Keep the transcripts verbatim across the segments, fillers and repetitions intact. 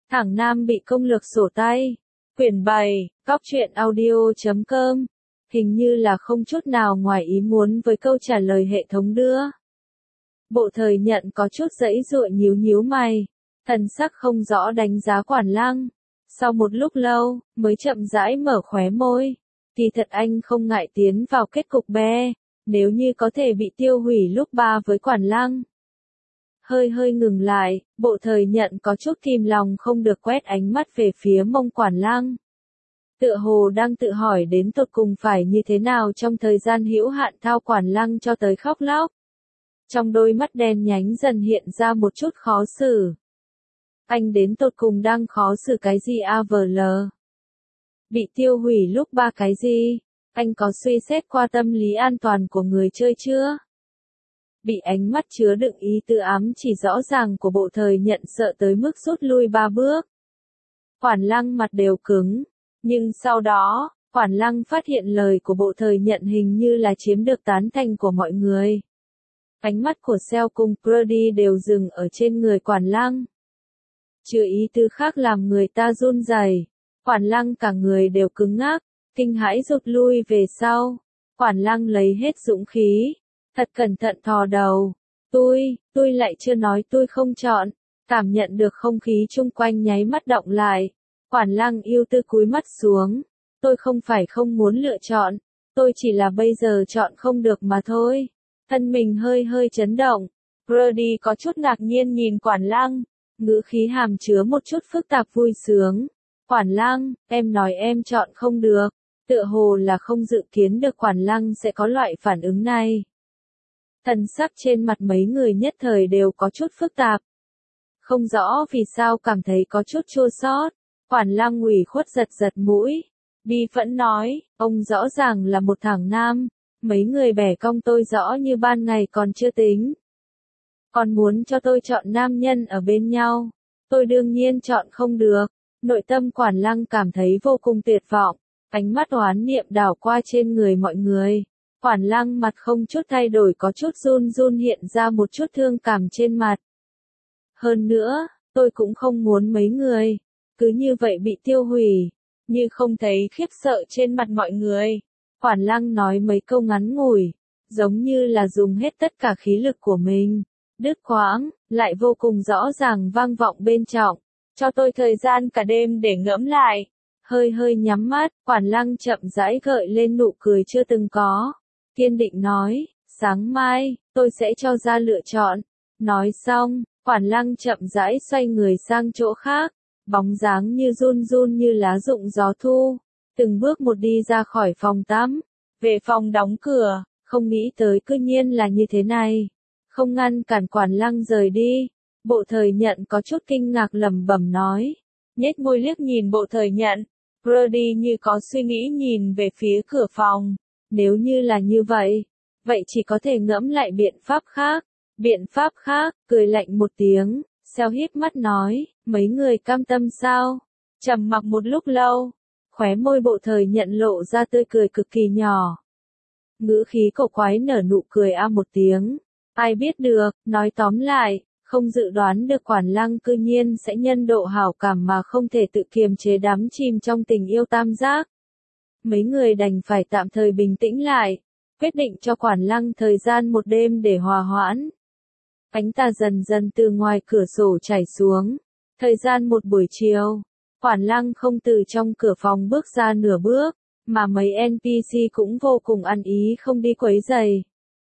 Thẳng Nam bị công lược sổ tay. Quyển bảy, Cóc truyện audio chấm com. Hình như là không chút nào ngoài ý muốn với câu trả lời hệ thống đưa. Bộ Thời Nhận có chút giãy giụa nhíu nhíu mày, thần sắc không rõ đánh giá Quản Lăng. Sau một lúc lâu, mới chậm rãi mở khóe môi. Thì thật anh không ngại tiến vào kết cục be, nếu như có thể bị tiêu hủy lúc ba với Quản Lăng. Hơi hơi ngừng lại, Bộ Thời Nhận có chút kìm lòng không được quét ánh mắt về phía mông Quản Lăng. Tựa hồ đang tự hỏi đến tột cùng phải như thế nào trong thời gian hữu hạn thao Quản Lăng cho tới khóc lóc. Trong đôi mắt đen nhánh dần hiện ra một chút khó xử. Anh đến tột cùng đang khó xử cái gì a vờ lờ? Bị tiêu hủy lúc ba cái gì? Anh có suy xét qua tâm lý an toàn của người chơi chưa? Bị ánh mắt chứa đựng ý tứ ám chỉ rõ ràng của Bộ Thời Nhận sợ tới mức rút lui ba bước. Quản Lăng mặt đều cứng. Nhưng sau đó, Quản Lăng phát hiện lời của Bộ Thời Nhận hình như là chiếm được tán thành của mọi người. Ánh mắt của Seo cùng Brody đều dừng ở trên người Quản Lăng. Chưa ý tứ khác làm người ta run rẩy. Quản Lăng cả người đều cứng ngắc, kinh hãi rụt lui về sau. Quản Lăng lấy hết dũng khí, thật cẩn thận thò đầu. Tôi, tôi lại chưa nói tôi không chọn. Cảm nhận được không khí chung quanh nháy mắt động lại. Quản Lăng ưu tư cúi mắt xuống. Tôi không phải không muốn lựa chọn, tôi chỉ là bây giờ chọn không được mà thôi. Thân mình hơi hơi chấn động. Brody có chút ngạc nhiên nhìn Quản Lăng, ngữ khí hàm chứa một chút phức tạp vui sướng. Quản Lăng, em nói em chọn không được. Tựa hồ là không dự kiến được Quản Lăng sẽ có loại phản ứng này. Thần sắc trên mặt mấy người nhất thời đều có chút phức tạp. Không rõ vì sao cảm thấy có chút chua xót. Quản Lăng ủy khuất giật giật mũi. Bi phẫn nói, ông rõ ràng là một thằng nam. Mấy người bẻ cong tôi rõ như ban ngày còn chưa tính. Còn muốn cho tôi chọn nam nhân ở bên nhau. Tôi đương nhiên chọn không được. Nội tâm Quản Lăng cảm thấy vô cùng tuyệt vọng. Ánh mắt oán niệm đảo qua trên người mọi người. Quản Lăng mặt không chút thay đổi có chút run run hiện ra một chút thương cảm trên mặt. Hơn nữa, tôi cũng không muốn mấy người cứ như vậy bị tiêu hủy. Như không thấy khiếp sợ trên mặt mọi người. Quản Lăng nói mấy câu ngắn ngủi, giống như là dùng hết tất cả khí lực của mình. Đứt quãng, lại vô cùng rõ ràng vang vọng bên trong. Cho tôi thời gian cả đêm để ngẫm lại. Hơi hơi nhắm mắt, Quản Lăng chậm rãi gợi lên nụ cười chưa từng có. Kiên định nói, sáng mai, tôi sẽ cho ra lựa chọn. Nói xong, Quản Lăng chậm rãi xoay người sang chỗ khác. Bóng dáng như run run như lá rụng gió thu. Từng bước một đi ra khỏi phòng tắm. Về phòng đóng cửa, không nghĩ tới cư nhiên là như thế này. Không ngăn cản Quản Lăng rời đi. Bộ Thời Nhận có chút kinh ngạc lẩm bẩm nói. Nhếch môi liếc nhìn Bộ Thời Nhận. Brody như có suy nghĩ nhìn về phía cửa phòng. Nếu như là như vậy, vậy chỉ có thể ngẫm lại biện pháp khác. Biện pháp khác, cười lạnh một tiếng. Seo híp mắt nói, mấy người cam tâm sao? Trầm mặc một lúc lâu, khóe môi Bộ Thời Nhận lộ ra tươi cười cực kỳ nhỏ. Ngữ khí cổ quái nở nụ cười a một tiếng. Ai biết được, nói tóm lại, không dự đoán được Quản Lăng cư nhiên sẽ nhân độ hảo cảm mà không thể tự kiềm chế đắm chìm trong tình yêu tam giác. Mấy người đành phải tạm thời bình tĩnh lại, quyết định cho Quản Lăng thời gian một đêm để hòa hoãn. Ánh tà dần dần từ ngoài cửa sổ chảy xuống. Thời gian một buổi chiều, Quản Lăng không từ trong cửa phòng bước ra nửa bước, mà mấy en pê xê cũng vô cùng ăn ý không đi quấy rầy.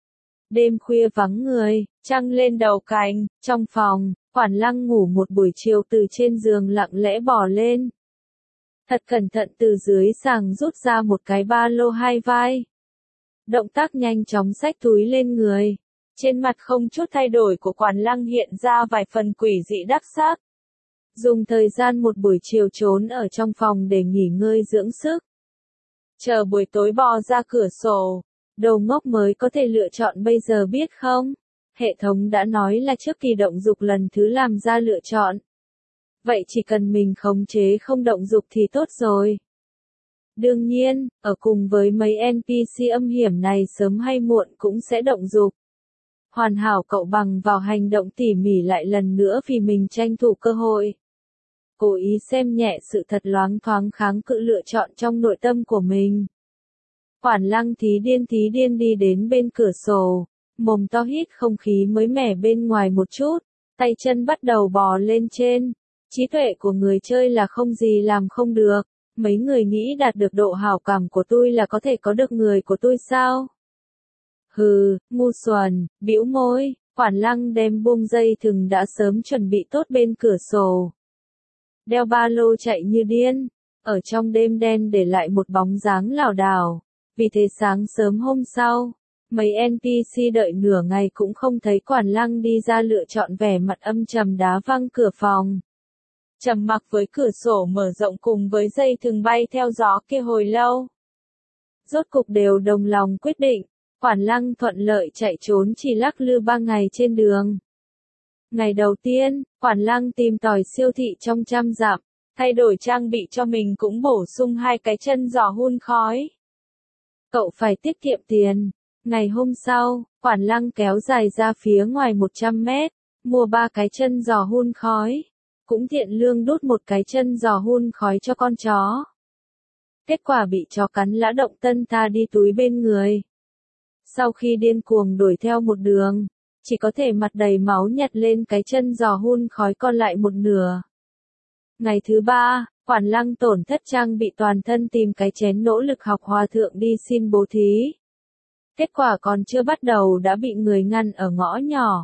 Đêm khuya vắng người, trăng lên đầu cành, trong phòng, Quản Lăng ngủ một buổi chiều từ trên giường lặng lẽ bò lên. Thật cẩn thận từ dưới sàng rút ra một cái ba lô hai vai. Động tác nhanh chóng xách túi lên người. Trên mặt không chút thay đổi của Quản Lăng hiện ra vài phần quỷ dị đắc sắc. Dùng thời gian một buổi chiều trốn ở trong phòng để nghỉ ngơi dưỡng sức. Chờ buổi tối bò ra cửa sổ. Đồ ngốc mới có thể lựa chọn bây giờ biết không? Hệ thống đã nói là trước kỳ động dục lần thứ làm ra lựa chọn. Vậy chỉ cần mình khống chế không động dục thì tốt rồi. Đương nhiên, ở cùng với mấy en pê xê âm hiểm này sớm hay muộn cũng sẽ động dục. Hoàn hảo cậu bằng vào hành động tỉ mỉ lại lần nữa vì mình tranh thủ cơ hội. cố ý xem nhẹ sự thật loáng thoáng kháng cự lựa chọn trong nội tâm của mình. Quản Lăng thí điên thí điên đi đến bên cửa sổ, mồm to hít không khí mới mẻ bên ngoài một chút, tay chân bắt đầu bò lên trên. Trí tuệ của người chơi là không gì làm không được, mấy người nghĩ đạt được độ hảo cảm của tôi là có thể có được người của tôi sao? Hừ, ngu xuẩn, bĩu môi, Quản Lăng đem buông dây thừng đã sớm chuẩn bị tốt bên cửa sổ. Đeo ba lô chạy như điên, ở trong đêm đen để lại một bóng dáng lảo đảo. Vì thế sáng sớm hôm sau, mấy en pê xê đợi nửa ngày cũng không thấy Quản Lăng đi ra, lựa chọn vẻ mặt âm trầm đá văng cửa phòng. Trầm mặc với cửa sổ mở rộng cùng với dây thừng bay theo gió kia hồi lâu. Rốt cục đều đồng lòng quyết định, Quản Lăng thuận lợi chạy trốn chỉ lắc lư ba ngày trên đường. Ngày đầu tiên, Quản Lăng tìm tòi siêu thị trong trăm dặm, thay đổi trang bị cho mình cũng bổ sung hai cái chân giò hun khói. Cậu phải tiết kiệm tiền. Ngày hôm sau, Quản Lăng kéo dài ra phía ngoài một trăm mét, mua ba cái chân giò hun khói. Cũng thiện lương đút một cái chân giò hun khói cho con chó. Kết quả bị chó cắn lã động tân ta đi túi bên người. Sau khi điên cuồng đuổi theo một đường, chỉ có thể mặt đầy máu nhặt lên cái chân giò hun khói còn lại một nửa. Ngày thứ ba, Quản Lăng tổn thất trang bị toàn thân tìm cái chén nỗ lực học hòa thượng đi xin bố thí. Kết quả còn chưa bắt đầu đã bị người ngăn ở ngõ nhỏ.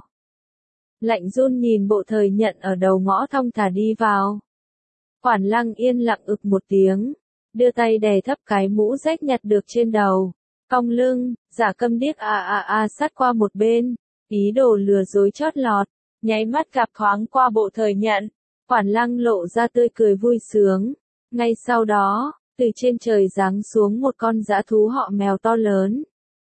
Lạnh run nhìn bộ thời nhận ở đầu ngõ thong thả đi vào. Quản Lăng yên lặng ực một tiếng, đưa tay đè thấp cái mũ rách nhặt được trên đầu, cong lưng, giả câm điếc a a a sát qua một bên, ý đồ lừa dối chót lọt, nháy mắt gặp thoáng qua bộ thời nhận. Quản Lăng lộ ra tươi cười vui sướng. Ngay sau đó, từ trên trời giáng xuống một con dã thú họ mèo to lớn.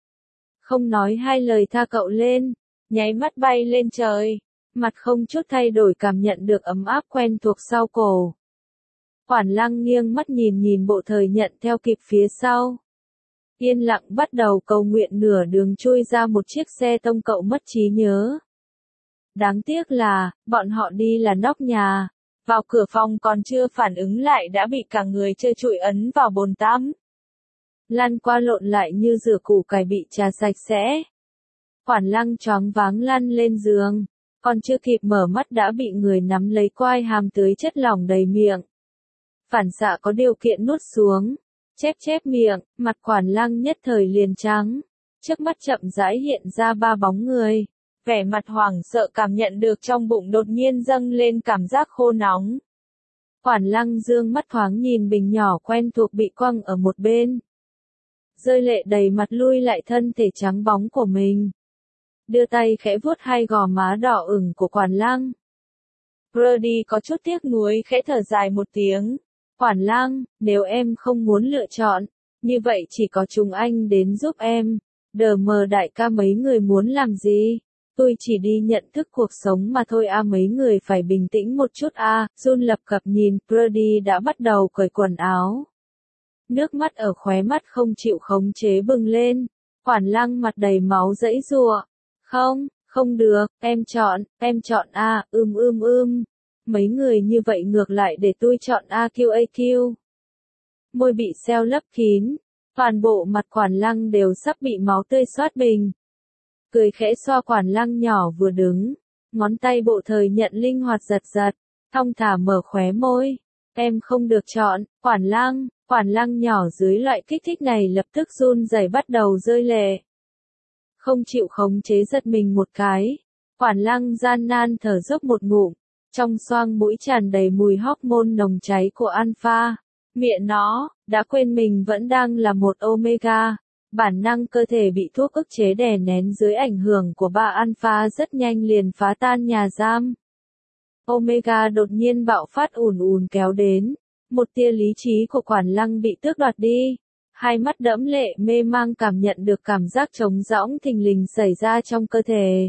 Không nói hai lời tha cậu lên, nháy mắt bay lên trời, mặt không chút thay đổi cảm nhận được ấm áp quen thuộc sau cổ. Quản Lăng nghiêng mắt nhìn nhìn bộ thời nhận theo kịp phía sau. Yên lặng bắt đầu cầu nguyện, nửa đường chui ra một chiếc xe tông, cậu mất trí nhớ. Đáng tiếc là, bọn họ đi là nóc nhà, vào cửa phòng còn chưa phản ứng lại đã bị cả người trơ trụi ấn vào bồn tắm. Lăn qua lộn lại như rửa củ cải bị trà sạch sẽ. Quản Lăng choáng váng lăn lên giường, còn chưa kịp mở mắt đã bị người nắm lấy quai hàm tưới chất lỏng đầy miệng. Phản xạ có điều kiện nuốt xuống, chép chép miệng, mặt Quản Lăng nhất thời liền trắng. Trước mắt chậm rãi hiện ra ba bóng người. Vẻ mặt hoảng sợ cảm nhận được trong bụng đột nhiên dâng lên cảm giác khô nóng. Quản Lăng dương mắt thoáng nhìn bình nhỏ quen thuộc bị quăng ở một bên. Rơi lệ đầy mặt lui lại thân thể trắng bóng của mình. Đưa tay khẽ vuốt hai gò má đỏ ửng của Quản Lăng. Brody có chút tiếc nuối khẽ thở dài một tiếng. Quản Lăng, nếu em không muốn lựa chọn, như vậy chỉ có chúng anh đến giúp em. Đờ mờ đại ca mấy người muốn làm gì? Tôi chỉ đi nhận thức cuộc sống mà thôi a à, mấy người phải bình tĩnh một chút a à. Jun lập cập nhìn, Brody đã bắt đầu cởi quần áo. Nước mắt ở khóe mắt không chịu khống chế bừng lên. Quản Lăng mặt đầy máu giãy giụa. Không, không được, em chọn, em chọn a, à, ưm ưm ưm. Mấy người như vậy ngược lại để tôi chọn a quy a quy. Môi bị seo lấp kín, toàn bộ mặt Quản Lăng đều sắp bị máu tươi xoát bình. Cười khẽ xoa Quản Lăng nhỏ vừa đứng, ngón tay bộ thời nhận linh hoạt giật giật, thong thả mở khóe môi. Em không được chọn, Quản Lăng. Quản Lăng nhỏ dưới loại kích thích này lập tức run rẩy bắt đầu rơi lệ. Không chịu khống chế giật mình một cái. Quản Lăng gian nan thở dốc một ngụm, trong xoang mũi tràn đầy mùi hormone nồng cháy của alpha. Miệng nó, đã quên mình vẫn đang là một omega. Bản năng cơ thể bị thuốc ức chế đè nén dưới ảnh hưởng của ba alpha rất nhanh liền phá tan nhà giam. Omega đột nhiên bạo phát ùn ùn kéo đến. Một tia lý trí của Quản Lăng bị tước đoạt đi. Hai mắt đẫm lệ mê mang cảm nhận được cảm giác trống rỗng thình lình xảy ra trong cơ thể.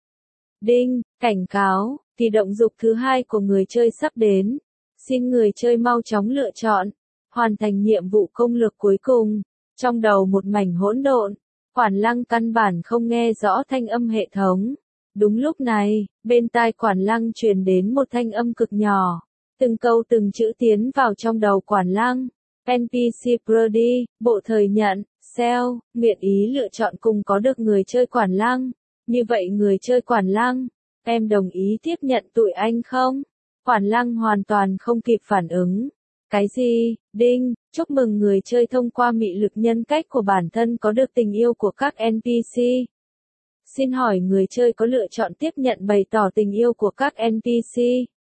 Đinh, cảnh cáo, kỳ động dục thứ hai của người chơi sắp đến. Xin người chơi mau chóng lựa chọn, hoàn thành nhiệm vụ công lược cuối cùng. Trong đầu một mảnh hỗn độn, Quản Lăng căn bản không nghe rõ thanh âm hệ thống. Đúng lúc này, bên tai Quản Lăng truyền đến một thanh âm cực nhỏ. T, Từng câu từng chữ tiến vào trong đầu Quản Lăng. en pê xê Brody, bộ thời nhận, sale, nguyện ý lựa chọn cùng có được người chơi Quản Lăng. Như vậy người chơi Quản Lăng, em đồng ý tiếp nhận tụi anh không? Quản Lăng hoàn toàn không kịp phản ứng. Cái gì? Đinh, chúc mừng người chơi thông qua mị lực nhân cách của bản thân có được tình yêu của các en pê xê. Xin hỏi người chơi có lựa chọn tiếp nhận bày tỏ tình yêu của các en pê xê?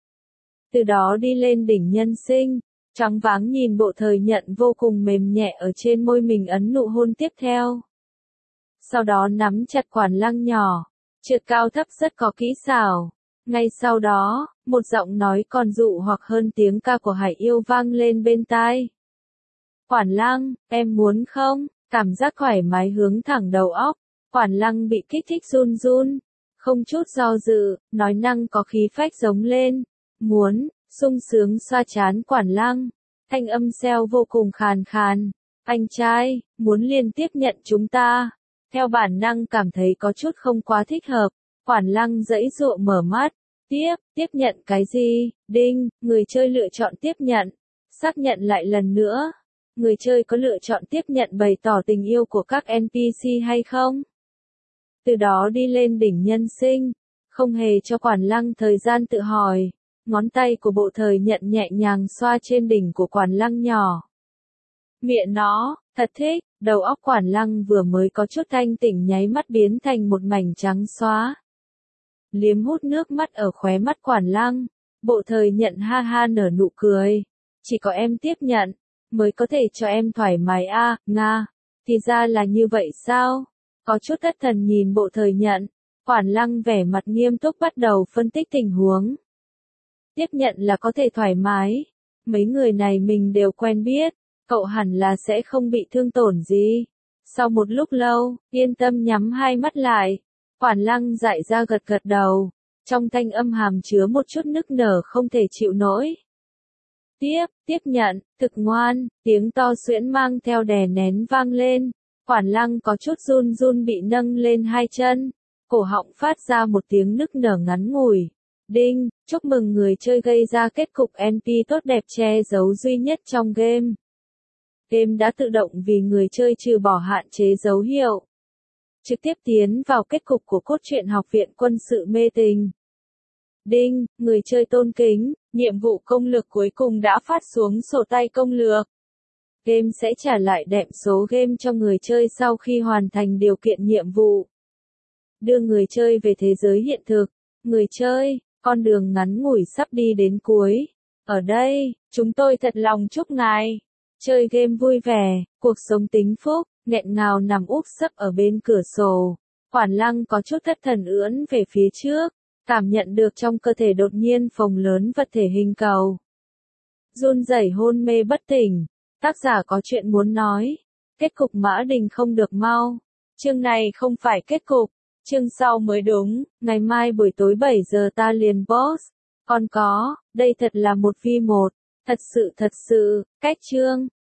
Từ đó đi lên đỉnh nhân sinh, choáng váng nhìn bộ thời nhận vô cùng mềm nhẹ ở trên môi mình ấn nụ hôn tiếp theo. Sau đó nắm chặt Quản Lăng nhỏ, trượt cao thấp rất có kỹ xảo. Ngay sau đó, một giọng nói còn dụ hoặc hơn tiếng ca của Hải Yêu vang lên bên tai. Quản Lăng, em muốn không? Cảm giác thoải mái hướng thẳng đầu óc. Quản Lăng bị kích thích run run, không chút do dự, nói năng có khí phách giống lên. Muốn, sung sướng xoa chán Quản Lăng. Thanh âm xeo vô cùng khàn khàn. Anh trai, muốn liên tiếp nhận chúng ta. Theo bản năng cảm thấy có chút không quá thích hợp. Quản Lăng giãy giụa mở mắt. Tiếp, tiếp nhận cái gì? Đinh, người chơi lựa chọn tiếp nhận. Xác nhận lại lần nữa. Người chơi có lựa chọn tiếp nhận bày tỏ tình yêu của các en pê xê hay không? Từ đó đi lên đỉnh nhân sinh. Không hề cho Quản Lăng thời gian tự hỏi. Ngón tay của bộ thời nhận nhẹ nhàng xoa trên đỉnh của Quản Lăng nhỏ. Miệng nó, thật thích, đầu óc Quản Lăng vừa mới có chút thanh tỉnh nháy mắt biến thành một mảnh trắng xóa. Liếm hút nước mắt ở khóe mắt Quản Lăng, bộ thời nhận ha ha nở nụ cười. Chỉ có em tiếp nhận, mới có thể cho em thoải mái a, à, Nga. Thì ra là như vậy sao? Có chút thất thần nhìn bộ thời nhận, Quản Lăng vẻ mặt nghiêm túc bắt đầu phân tích tình huống. Tiếp nhận là có thể thoải mái. Mấy người này mình đều quen biết, cậu hẳn là sẽ không bị thương tổn gì. Sau một lúc lâu, yên tâm nhắm hai mắt lại. Quản Lăng dại ra gật gật đầu, trong thanh âm hàm chứa một chút nức nở không thể chịu nổi. Tiếp, tiếp nhận, thực ngoan, tiếng to xuyễn mang theo đè nén vang lên. Quản Lăng có chút run run bị nâng lên hai chân, cổ họng phát ra một tiếng nức nở ngắn ngủi. Đinh, chúc mừng người chơi gây ra kết cục en pê tốt đẹp che giấu duy nhất trong game. Game đã tự động vì người chơi trừ bỏ hạn chế dấu hiệu. Trực tiếp tiến vào kết cục của cốt truyện Học viện Quân sự Mê Tình. Đinh, người chơi tôn kính, nhiệm vụ công lược cuối cùng đã phát xuống sổ tay công lược. Game sẽ trả lại đệm số game cho người chơi sau khi hoàn thành điều kiện nhiệm vụ. Đưa người chơi về thế giới hiện thực. Người chơi, con đường ngắn ngủi sắp đi đến cuối. Ở đây, chúng tôi thật lòng chúc ngài chơi game vui vẻ, cuộc sống tính phúc. Nghẹn ngào nằm úp sấp ở bên cửa sổ. Quản Lăng có chút thất thần ưỡn về phía trước, cảm nhận được trong cơ thể đột nhiên phồng lớn vật thể hình cầu. Run rẩy hôn mê bất tỉnh. Tác giả có chuyện muốn nói. Kết cục Mã Đình không được mau. Chương này không phải kết cục. Chương sau mới đúng. Ngày mai buổi tối bảy giờ ta liền boss. Còn có, đây thật là một vi một. Thật sự thật sự, cách chương.